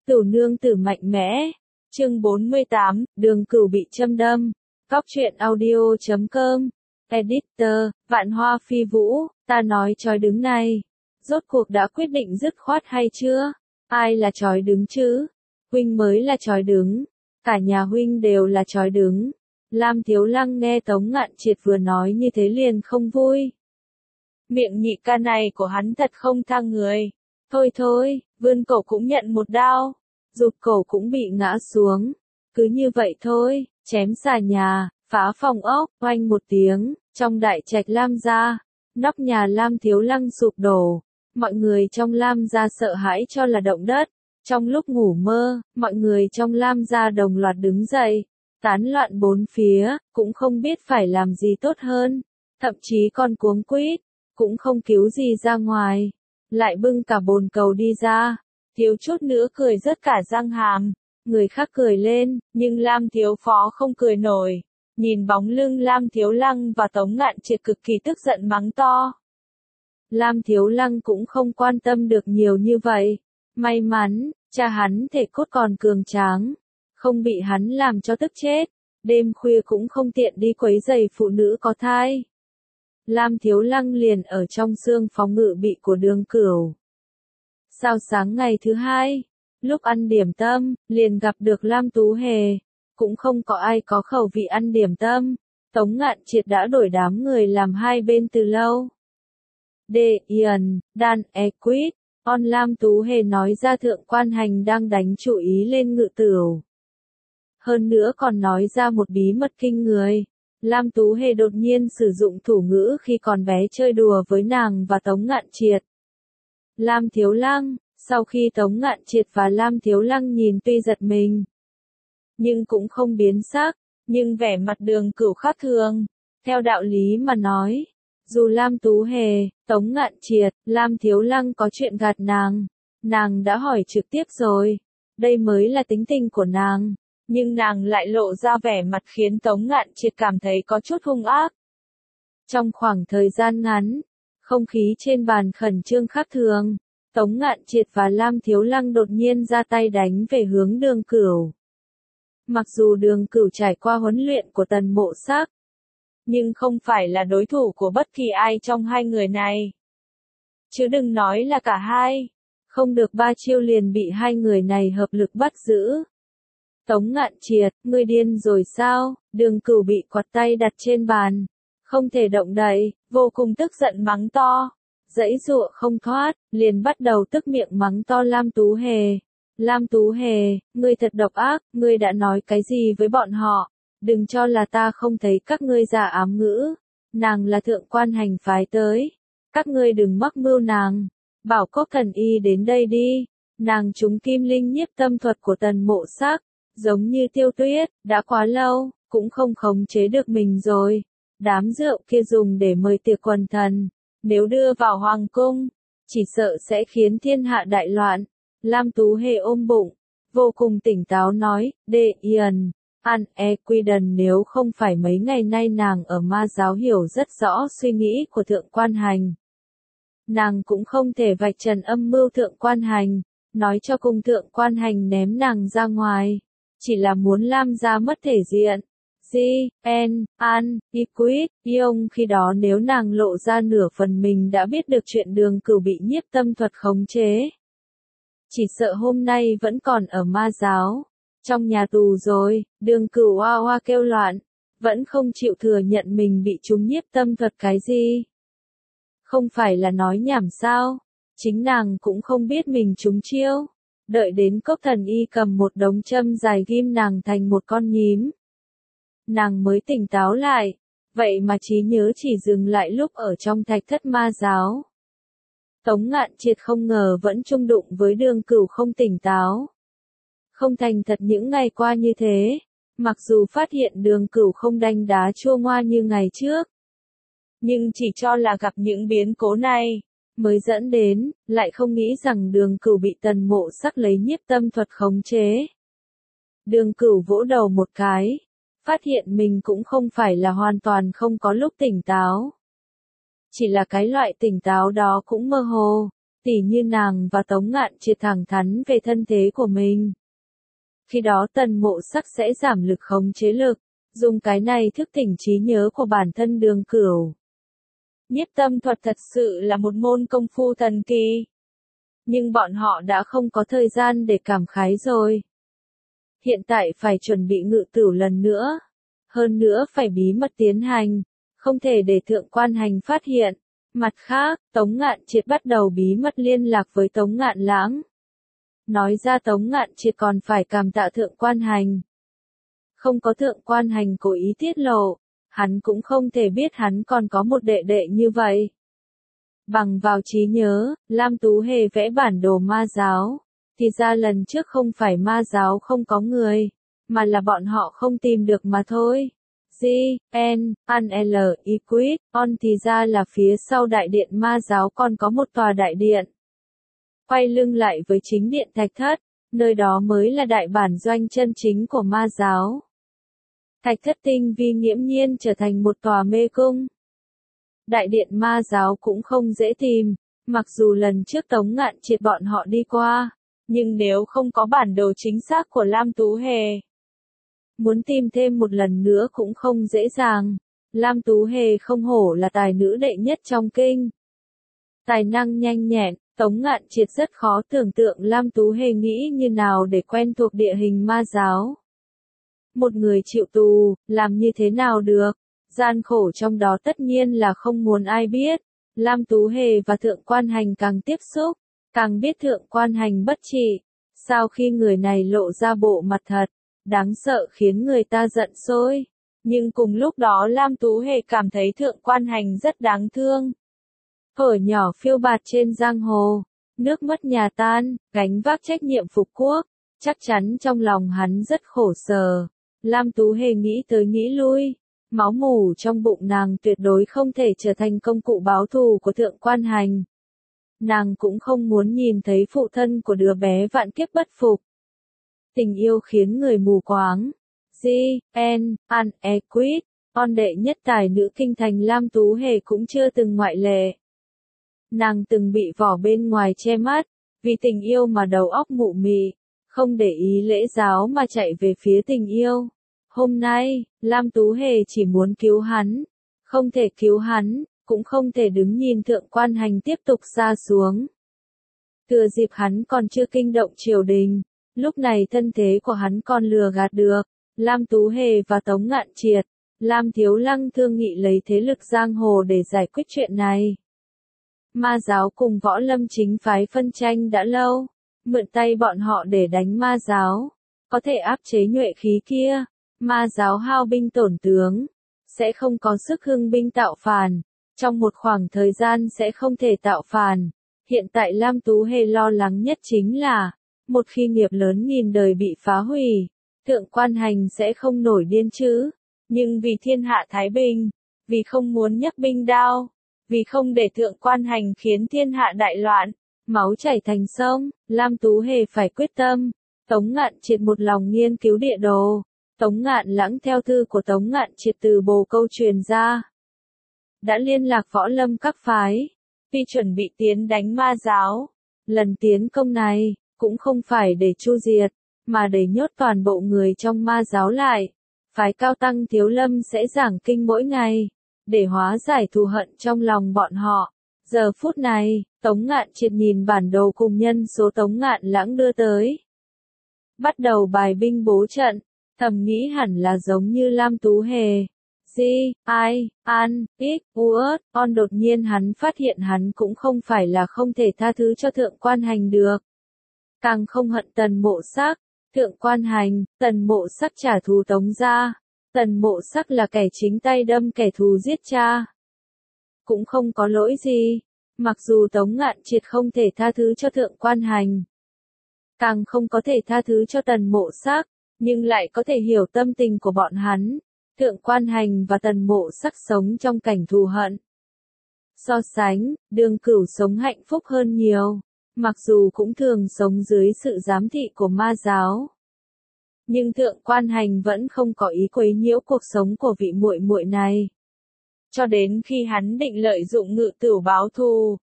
Cửu nương tử mạnh mẽ. Chương 48, Đường Cửu bị châm đâm. Cóc truyện audio.com. Editor, Vạn Hoa Phi Vũ, ta nói chói đứng này. Rốt cuộc đã quyết định dứt khoát hay chưa? Ai là chói đứng chứ? Huynh mới là chói đứng. Cả nhà huynh đều là chói đứng. Lam Thiếu Lăng nghe Tống Ngạn Triệt vừa nói như thế liền không vui. Miệng nhị ca này của hắn thật không tha người. Thôi thôi, vươn cổ cũng nhận một đao. Rụt cổ cũng bị ngã xuống. Cứ như vậy thôi, chém xà nhà, phá phòng ốc, oanh một tiếng, trong đại trạch Lam gia, nóc nhà Lam Thiếu Lăng sụp đổ. Mọi người trong Lam gia sợ hãi cho là động đất. Trong lúc ngủ mơ, mọi người trong Lam gia đồng loạt đứng dậy, tán loạn bốn phía, cũng không biết phải làm gì tốt hơn. Thậm chí còn cuống quýt, cũng không cứu gì ra ngoài. Lại bưng cả bồn cầu đi ra, thiếu chút nữa cười rớt cả răng hàm. Người khác cười lên, nhưng Lam Thiếu Phó không cười nổi. Nhìn bóng lưng Lam Thiếu Lăng và Tống Ngạn Triệt cực kỳ tức giận mắng to. Lam Thiếu Lăng cũng không quan tâm được nhiều như vậy. May mắn, cha hắn thể cốt còn cường tráng, không bị hắn làm cho tức chết. Đêm khuya cũng không tiện đi quấy rầy phụ nữ có thai. Lam Thiếu Lăng liền ở trong xương phòng ngự bị của Đường Cửu. Sao sáng ngày thứ hai, lúc ăn điểm tâm, liền gặp được Lam Tú Hề. Cũng không có ai có khẩu vị ăn điểm tâm. Tống Ngạn Triệt đã đổi đám người làm hai bên từ lâu. Ian, Dan Equid, on Lam Tú Hề nói ra Thượng Quan Hành đang đánh chú ý lên Ngự Tửu. Hơn nữa còn nói ra một bí mật kinh người. Lam Tú Hề đột nhiên sử dụng thủ ngữ khi còn bé chơi đùa với nàng và Tống Ngạn Triệt. Lam Thiếu Lăng, sau khi Tống Ngạn Triệt và Lam Thiếu Lăng nhìn tuy giật mình, nhưng cũng không biến sắc, nhưng vẻ mặt Đường Cửu khác thường. Theo đạo lý mà nói, dù Lam Tú Hề, Tống Ngạn Triệt, Lam Thiếu Lăng có chuyện gạt nàng đã hỏi trực tiếp rồi. Đây mới là tính tình của nàng. Nhưng nàng lại lộ ra vẻ mặt khiến Tống Ngạn Triệt cảm thấy có chút hung ác. Trong khoảng thời gian ngắn, không khí trên bàn khẩn trương khác thường. Tống Ngạn Triệt và Lam Thiếu Lăng đột nhiên ra tay đánh về hướng Đường Cửu. Mặc dù Đường Cửu trải qua huấn luyện của Tần Mộ Sắc, nhưng không phải là đối thủ của bất kỳ ai trong hai người này. Chứ đừng nói là cả hai. Không được ba chiêu liền bị hai người này hợp lực bắt giữ. Tống Ngạn Triệt, ngươi điên rồi sao? Đường Cửu bị quạt tay đặt trên bàn, không thể động đậy, vô cùng tức giận mắng to. Giãy giụa không thoát, liền bắt đầu tức miệng mắng to Lam Tú Hề. Lam Tú Hề, ngươi thật độc ác, ngươi đã nói cái gì với bọn họ? Đừng cho là ta không thấy các ngươi giả ám ngữ. Nàng là Thượng Quan Hành phái tới. Các ngươi đừng mắc mưu nàng. Bảo Cốc Thần Y đến đây đi. Nàng trúng kim linh nhiếp tâm thuật của Tần Mộ Sắc. Giống như Tiêu Tuyết, đã quá lâu, cũng không khống chế được mình rồi. Đám rượu kia dùng để mời tiệc quần thần. Nếu đưa vào hoàng cung, chỉ sợ sẽ khiến thiên hạ đại loạn. Lam Tú Hề ôm bụng, vô cùng tỉnh táo nói, Ian, Equidon, nếu không phải mấy ngày nay nàng ở ma giáo hiểu rất rõ suy nghĩ của Thượng Quan Hành. Nàng cũng không thể vạch trần âm mưu Thượng Quan Hành, nói cho cùng Thượng Quan Hành ném nàng ra ngoài. Chỉ là muốn Lam gia mất thể diện. Equid, Yong khi đó nếu nàng lộ ra nửa phần mình đã biết được chuyện Đường Cửu bị nhiếp tâm thuật khống chế. Chỉ sợ hôm nay vẫn còn ở ma giáo, trong nhà tù rồi. Đường Cửu oa oa kêu loạn, vẫn không chịu thừa nhận mình bị trúng nhiếp tâm thuật cái gì. Không phải là nói nhảm sao, chính nàng cũng không biết mình trúng chiêu. Đợi đến Cốc Thần Y cầm một đống châm dài ghim nàng thành một con nhím, nàng mới tỉnh táo lại. Vậy mà trí nhớ chỉ dừng lại lúc ở trong thạch thất ma giáo. Tống Ngạn Triệt không ngờ vẫn chung đụng với Đường Cửu không tỉnh táo, không thành thật những ngày qua như thế. Mặc dù phát hiện Đường Cửu không đanh đá chua ngoa như ngày trước, nhưng chỉ cho là gặp những biến cố này mới dẫn đến, lại không nghĩ rằng Đường Cửu bị Tần Mộ Sắc lấy nhiếp tâm thuật khống chế. Đường Cửu vỗ đầu một cái, phát hiện mình cũng không phải là hoàn toàn không có lúc tỉnh táo. Chỉ là cái loại tỉnh táo đó cũng mơ hồ, tỉ như nàng và Tống Ngạn Triệt thẳng thắn về thân thế của mình. Khi đó Tần Mộ Sắc sẽ giảm lực khống chế lực, dùng cái này thức tỉnh trí nhớ của bản thân Đường Cửu. Nhiếp tâm thuật thật sự là một môn công phu thần kỳ. Nhưng bọn họ đã không có thời gian để cảm khái rồi. Hiện tại phải chuẩn bị ngự tửu lần nữa. Hơn nữa phải bí mật tiến hành, không thể để Thượng Quan Hành phát hiện. Mặt khác, Tống Ngạn Triệt bắt đầu bí mật liên lạc với Tống Ngạn Lãng. Nói ra Tống Ngạn Triệt còn phải cảm tạ Thượng Quan Hành. Không có Thượng Quan Hành cố ý tiết lộ, hắn cũng không thể biết hắn còn có một đệ đệ như vậy. Bằng vào trí nhớ, Lam Tú Hề vẽ bản đồ ma giáo, thì ra lần trước không phải ma giáo không có người, mà là bọn họ không tìm được mà thôi. G, N, L, Equid, On thì ra là phía sau đại điện ma giáo còn có một tòa đại điện. Quay lưng lại với chính điện Thạch Thất, nơi đó mới là đại bản doanh chân chính của ma giáo. Thạch Thất tinh vi nghiễm nhiên trở thành một tòa mê cung. Đại điện ma giáo cũng không dễ tìm, mặc dù lần trước Tống Ngạn Triệt bọn họ đi qua, nhưng nếu không có bản đồ chính xác của Lam Tú Hề, muốn tìm thêm một lần nữa cũng không dễ dàng. Lam Tú Hề không hổ là tài nữ đệ nhất trong kinh. Tài năng nhanh nhẹn, Tống Ngạn Triệt rất khó tưởng tượng Lam Tú Hề nghĩ như nào để quen thuộc địa hình ma giáo. Một người chịu tù, làm như thế nào được? Gian khổ trong đó tất nhiên là không muốn ai biết. Lam Tú Hề và Thượng Quan Hành càng tiếp xúc, càng biết Thượng Quan Hành bất trị. Sau khi người này lộ ra bộ mặt thật, đáng sợ khiến người ta giận sôi. Nhưng cùng lúc đó Lam Tú Hề cảm thấy Thượng Quan Hành rất đáng thương. Thuở nhỏ phiêu bạt trên giang hồ, nước mất nhà tan, gánh vác trách nhiệm phục quốc, chắc chắn trong lòng hắn rất khổ sở. Lam Tú Hề nghĩ tới nghĩ lui, máu mủ trong bụng nàng tuyệt đối không thể trở thành công cụ báo thù của Thượng Quan Hành. Nàng cũng không muốn nhìn thấy phụ thân của đứa bé vạn kiếp bất phục. Tình yêu khiến người mù quáng. G, N, Equid, On đệ nhất tài nữ kinh thành Lam Tú Hề cũng chưa từng ngoại lệ. Nàng từng bị vỏ bên ngoài che mắt, vì tình yêu mà đầu óc mụ mị, không để ý lễ giáo mà chạy về phía tình yêu. Hôm nay, Lam Tú Hề chỉ muốn cứu hắn, không thể cứu hắn, cũng không thể đứng nhìn Thượng Quan Hành tiếp tục sa xuống. Thừa dịp hắn còn chưa kinh động triều đình, lúc này thân thế của hắn còn lừa gạt được, Lam Tú Hề và Tống Ngạn Triệt, Lam Thiếu Lăng thương nghị lấy thế lực giang hồ để giải quyết chuyện này. Ma giáo cùng võ lâm chính phái phân tranh đã lâu, mượn tay bọn họ để đánh ma giáo, có thể áp chế nhuệ khí kia, ma giáo hao binh tổn tướng, sẽ không có sức hưng binh tạo phản, trong một khoảng thời gian sẽ không thể tạo phản. Hiện tại Lam Tú Hề lo lắng nhất chính là, một khi nghiệp lớn nghìn đời bị phá hủy, Thượng Quan Hành sẽ không nổi điên chứ, nhưng vì thiên hạ thái bình, vì không muốn nhấc binh đao, vì không để Thượng Quan Hành khiến thiên hạ đại loạn, máu chảy thành sông, Lam Tú Hề phải quyết tâm. Tống Ngạn Triệt một lòng nghiên cứu địa đồ, Tống Ngạn Lãng theo thư của Tống Ngạn Triệt từ Bồ Câu truyền ra, đã liên lạc võ lâm các phái, vì chuẩn bị tiến đánh ma giáo. Lần tiến công này, cũng không phải để chu diệt, mà để nhốt toàn bộ người trong ma giáo lại. Phái cao tăng Thiếu Lâm sẽ giảng kinh mỗi ngày, để hóa giải thù hận trong lòng bọn họ. Giờ phút này, Tống Ngạn Triệt nhìn bản đồ cùng nhân số Tống Ngạn Lãng đưa tới. Bắt đầu bài binh bố trận, thầm nghĩ hẳn là giống như Lam Tú Hề. G, I, An, X, U, On đột nhiên hắn phát hiện hắn cũng không phải là không thể tha thứ cho Thượng Quan Hành được. Càng không hận Tần Mộ Sắc, Thượng Quan Hành, Tần Mộ Sắc trả thù Tống gia. Tần Mộ Sắc là kẻ chính tay đâm kẻ thù giết cha. Cũng không có lỗi gì, mặc dù Tống Ngạn Triệt không thể tha thứ cho Thượng Quan Hành, càng không có thể tha thứ cho Tần Mộ Sắc, nhưng lại có thể hiểu tâm tình của bọn hắn. Thượng Quan Hành và Tần Mộ Sắc sống trong cảnh thù hận. So sánh, Đường Cửu sống hạnh phúc hơn nhiều, mặc dù cũng thường sống dưới sự giám thị của ma giáo. Nhưng Thượng Quan Hành vẫn không có ý quấy nhiễu cuộc sống của vị muội muội này. Cho đến khi hắn định lợi dụng ngự tửu báo thù,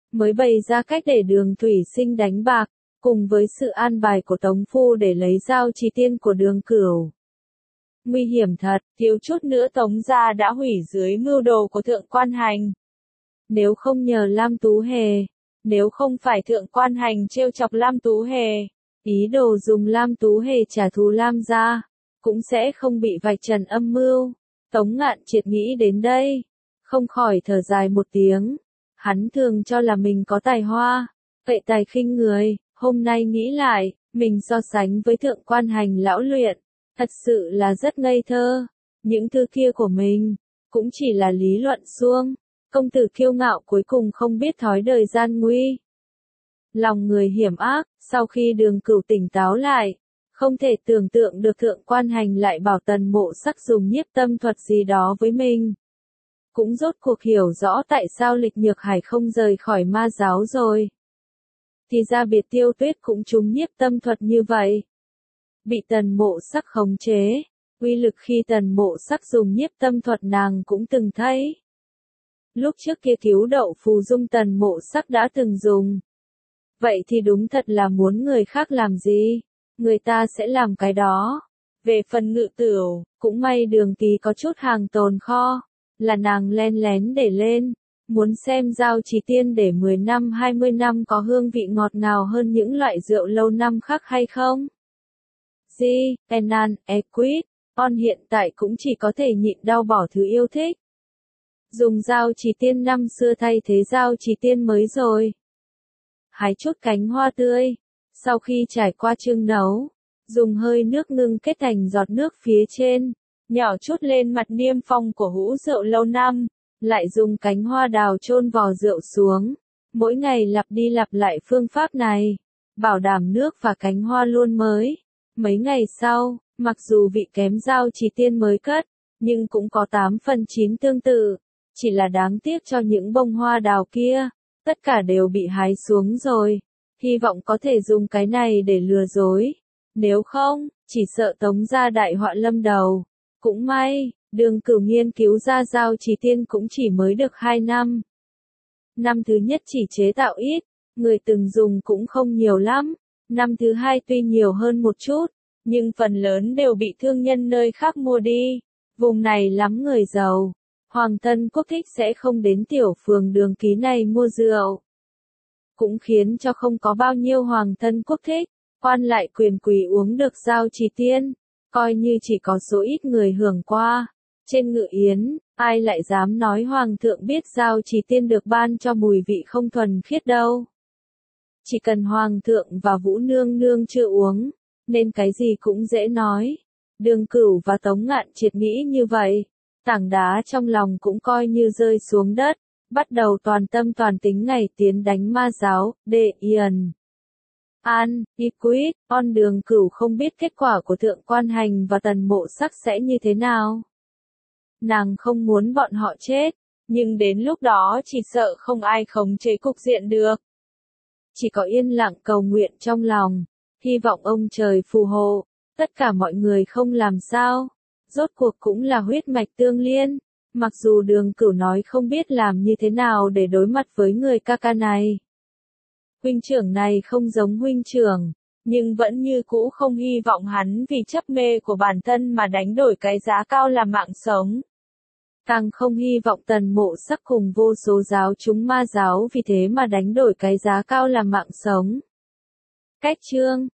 mới bày ra cách để Đường Thủy Sinh đánh bạc, cùng với sự an bài của Tống Phu để lấy Giao Trì Tiên của Đường Cửu. Nguy hiểm thật, thiếu chút nữa Tống gia đã hủy dưới mưu đồ của Thượng Quan Hành. Nếu không nhờ Lam Tú Hề, nếu không phải Thượng Quan Hành trêu chọc Lam Tú Hề, ý đồ dùng Lam Tú Hề trả thù Lam gia, cũng sẽ không bị vạch trần âm mưu. Tống Ngạn Triệt nghĩ đến đây, không khỏi thở dài một tiếng. Hắn thường cho là mình có tài hoa, cậy tài khinh người, hôm nay nghĩ lại, mình so sánh với Thượng Quan Hành lão luyện, thật sự là rất ngây thơ. Những thứ kia của mình, cũng chỉ là lý luận suông. Công tử kiêu ngạo cuối cùng không biết thói đời gian nguy. Lòng người hiểm ác, sau khi Đường Cửu tỉnh táo lại, không thể tưởng tượng được Thượng Quan Hành lại bảo Tần Mộ Sắc dùng nhiếp tâm thuật gì đó với mình. Cũng rốt cuộc hiểu rõ tại sao Lịch Nhược Hải không rời khỏi ma giáo rồi. Thì ra Biệt Tiêu Tuyết cũng trúng nhiếp tâm thuật như vậy. Bị Tần Mộ Sắc khống chế, uy lực khi Tần Mộ Sắc dùng nhiếp tâm thuật nàng cũng từng thấy. Lúc trước kia cứu đậu phù dung Tần Mộ Sắc đã từng dùng. Vậy thì đúng thật là muốn người khác làm gì, người ta sẽ làm cái đó. Về phần Ngự Tửu, cũng may Đường Kỳ có chút hàng tồn kho, là nàng len lén để lên, muốn xem Giao Trì Tiên để 10 năm 20 năm có hương vị ngọt ngào hơn những loại rượu lâu năm khác hay không. Enan, Equid, On hiện tại cũng chỉ có thể nhịn đau bỏ thứ yêu thích. Dùng Giao Trì Tiên năm xưa thay thế Giao Trì Tiên mới rồi. Hái chút cánh hoa tươi, sau khi trải qua chưng nấu, dùng hơi nước ngưng kết thành giọt nước phía trên, nhỏ chút lên mặt niêm phong của hũ rượu lâu năm, lại dùng cánh hoa đào chôn vò rượu xuống. Mỗi ngày lặp đi lặp lại phương pháp này, bảo đảm nước và cánh hoa luôn mới. Mấy ngày sau, mặc dù vị kém Giao Trì Tiên mới cất, nhưng cũng có 8 phần 9 tương tự, chỉ là đáng tiếc cho những bông hoa đào kia, tất cả đều bị hái xuống rồi. Hy vọng có thể dùng cái này để lừa dối. Nếu không, chỉ sợ Tống gia đại họa lâm đầu. Cũng may, Đường Cửu nghiên cứu ra Giao Trì Tiên cũng chỉ mới được 2 năm. Năm thứ nhất chỉ chế tạo ít, người từng dùng cũng không nhiều lắm. Năm thứ hai tuy nhiều hơn một chút, nhưng phần lớn đều bị thương nhân nơi khác mua đi. Vùng này lắm người giàu. Hoàng thân quốc thích sẽ không đến tiểu phường Đường Ký này mua rượu. Cũng khiến cho không có bao nhiêu hoàng thân quốc thích, quan lại quyền quý uống được Giao Trì Tiên, coi như chỉ có số ít người hưởng qua. Trên ngự yến, ai lại dám nói hoàng thượng biết Giao Trì Tiên được ban cho mùi vị không thuần khiết đâu. Chỉ cần hoàng thượng và Vũ Nương Nương chưa uống, nên cái gì cũng dễ nói. Đường Cửu và Tống Ngạn Triệt nghĩ như vậy, tảng đá trong lòng cũng coi như rơi xuống đất, bắt đầu toàn tâm toàn tính ngày tiến đánh ma giáo. Equid, On Đường Cửu không biết kết quả của Thượng Quan Hành và Tần Mộ Sắc sẽ như thế nào. Nàng không muốn bọn họ chết, nhưng đến lúc đó chỉ sợ không ai khống chế cục diện được. Chỉ có yên lặng cầu nguyện trong lòng, hy vọng ông trời phù hộ, tất cả mọi người không làm sao. Rốt cuộc cũng là huyết mạch tương liên, mặc dù Đường Cửu nói không biết làm như thế nào để đối mặt với người ca ca này. Huynh trưởng này không giống huynh trưởng, nhưng vẫn như cũ không hy vọng hắn vì chấp mê của bản thân mà đánh đổi cái giá cao là mạng sống. Càng không hy vọng Tần Mộ Sắc cùng vô số giáo chúng ma giáo vì thế mà đánh đổi cái giá cao là mạng sống. Cách chương